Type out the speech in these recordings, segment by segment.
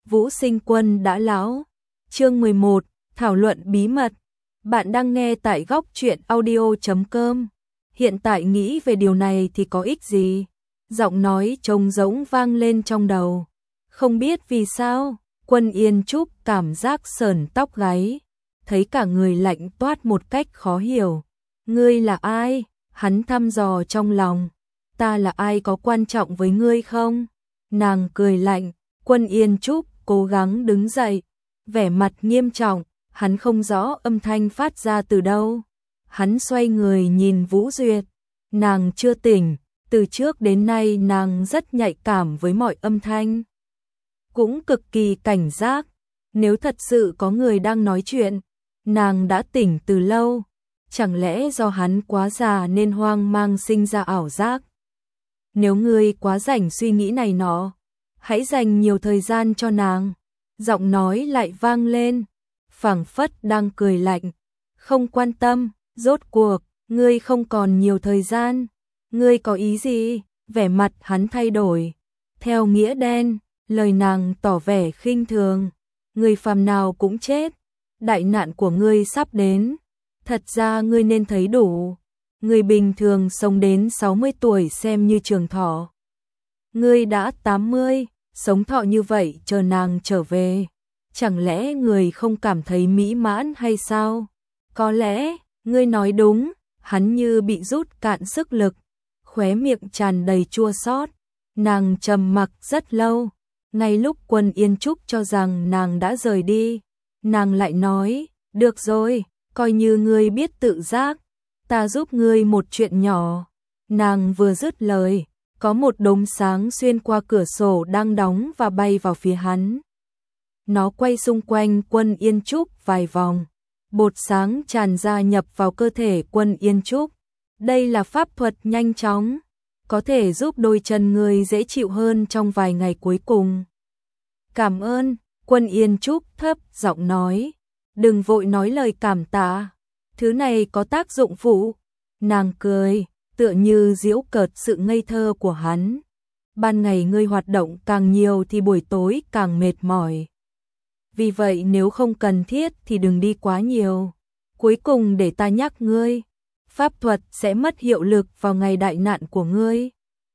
Vũ Sinh Quân đã lão. Chương 11, thảo luận bí mật. Bạn đang nghe tại góc truyện audio.com. Hiện tại nghĩ về điều này thì có ích gì? Giọng nói trống rỗng vang lên trong đầu. Không biết vì sao, Quân Yên Trúc cảm giác sởn tóc gáy, thấy cả người lạnh toát một cách khó hiểu. Ngươi là ai? Hắn thăm dò trong lòng. Ta là ai có quan trọng với ngươi không? Nàng cười lạnh. Quân Yên Trúc cố gắng đứng dậy, vẻ mặt nghiêm trọng, hắn không rõ âm thanh phát ra từ đâu. Hắn xoay người nhìn Vũ Duyệt, nàng chưa tỉnh, từ trước đến nay nàng rất nhạy cảm với mọi âm thanh. Cũng cực kỳ cảnh giác, nếu thật sự có người đang nói chuyện, nàng đã tỉnh từ lâu. Chẳng lẽ do hắn quá già nên hoang mang sinh ra ảo giác? Nếu ngươi quá rảnh suy nghĩ này nọ, hãy dành nhiều thời gian cho nàng. Giọng nói lại vang lên, phảng phất đang cười lạnh. Không quan tâm, rốt cuộc, ngươi không còn nhiều thời gian. Ngươi có ý gì? Vẻ mặt hắn thay đổi. Theo nghĩa đen, lời nàng tỏ vẻ khinh thường. Người phàm nào cũng chết. Đại nạn của ngươi sắp đến. Thật ra ngươi nên thấy đủ. Người bình thường sống đến 60 tuổi xem như trường thọ. Ngươi đã 80, sống thọ như vậy chờ nàng trở về. Chẳng lẽ người không cảm thấy mỹ mãn hay sao? Có lẽ, ngươi nói đúng, hắn như bị rút cạn sức lực, khóe miệng tràn đầy chua xót. Nàng trầm mặc rất lâu, ngay lúc Quân Yên Trúc cho rằng nàng đã rời đi, nàng lại nói, được rồi, coi như ngươi biết tự giác, ta giúp ngươi một chuyện nhỏ. Nàng vừa dứt lời, có một đốm sáng xuyên qua cửa sổ đang đóng và bay vào phía hắn. Nó quay xung quanh Quân Yên Trúc vài vòng, bột sáng tràn ra nhập vào cơ thể Quân Yên Trúc. Đây là pháp thuật nhanh chóng, có thể giúp đôi chân người dễ chịu hơn trong vài ngày cuối cùng. Cảm ơn, Quân Yên Trúc thấp giọng nói, đừng vội nói lời cảm tạ, thứ này có tác dụng phụ. Nàng cười, tựa như giễu cợt sự ngây thơ của hắn. Ban ngày ngươi hoạt động càng nhiều thì buổi tối càng mệt mỏi. Vì vậy nếu không cần thiết thì đừng đi quá nhiều. Cuối cùng để ta nhắc ngươi, pháp thuật sẽ mất hiệu lực vào ngày đại nạn của ngươi.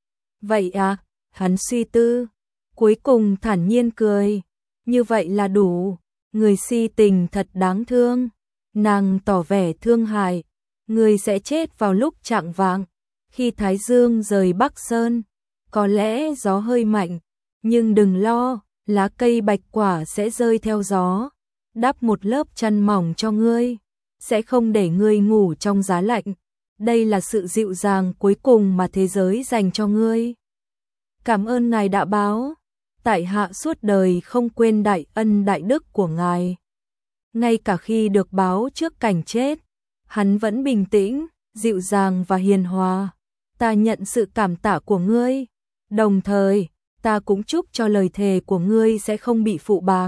Vậy à? Hắn suy tư, cuối cùng thản nhiên cười. Như vậy là đủ. Người si tình thật đáng thương. Nàng tỏ vẻ thương hại. Ngươi sẽ chết vào lúc chạng vạng, khi Thái Dương rời Bắc Sơn. Có lẽ gió hơi mạnh, nhưng đừng lo, lá cây bạch quả sẽ rơi theo gió. Đắp một lớp chăn mỏng cho ngươi, sẽ không để ngươi ngủ trong giá lạnh. Đây là sự dịu dàng cuối cùng mà thế giới dành cho ngươi. Cảm ơn ngài đã báo, tại hạ suốt đời không quên đại ân đại đức của ngài. Ngay cả khi được báo trước cảnh chết, hắn vẫn bình tĩnh, dịu dàng và hiền hòa. Ta nhận sự cảm tạ của ngươi, đồng thời, ta cũng chúc cho lời thề của ngươi sẽ không bị phụ bạc.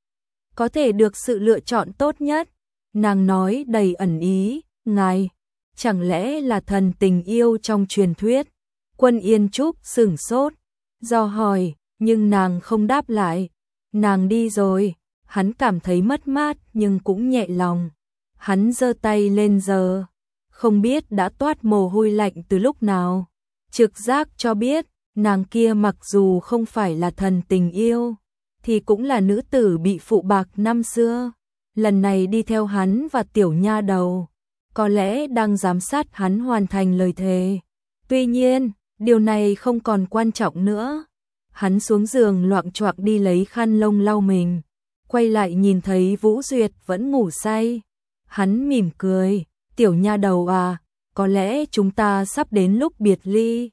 Có thể được sự lựa chọn tốt nhất. Nàng nói đầy ẩn ý, ngài, chẳng lẽ là thần tình yêu trong truyền thuyết? Quân Yên Trúc sửng sốt, do hỏi, nhưng nàng không đáp lại. Nàng đi rồi, hắn cảm thấy mất mát nhưng cũng nhẹ lòng. Hắn giơ tay lên giờ, không biết đã toát mồ hôi lạnh từ lúc nào. Trực giác cho biết, nàng kia mặc dù không phải là thần tình yêu, thì cũng là nữ tử bị phụ bạc năm xưa. Lần này đi theo hắn và tiểu nha đầu, có lẽ đang giám sát hắn hoàn thành lời thề. Tuy nhiên, điều này không còn quan trọng nữa. Hắn xuống giường loạng choạng đi lấy khăn lông lau mình, quay lại nhìn thấy Vũ Duyệt vẫn ngủ say. Hắn mỉm cười, tiểu nha đầu à, có lẽ chúng ta sắp đến lúc biệt ly.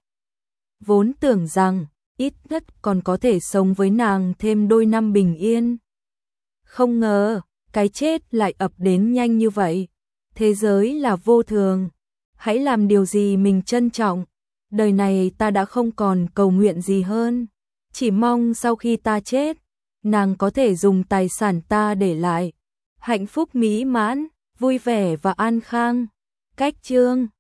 Vốn tưởng rằng, ít nhất còn có thể sống với nàng thêm đôi năm bình yên. Không ngờ, cái chết lại ập đến nhanh như vậy. Thế giới là vô thường. Hãy làm điều gì mình trân trọng. Đời này ta đã không còn cầu nguyện gì hơn. Chỉ mong sau khi ta chết, nàng có thể dùng tài sản ta để lại. Hạnh phúc mỹ mãn, vui vẻ và an khang. Cách chương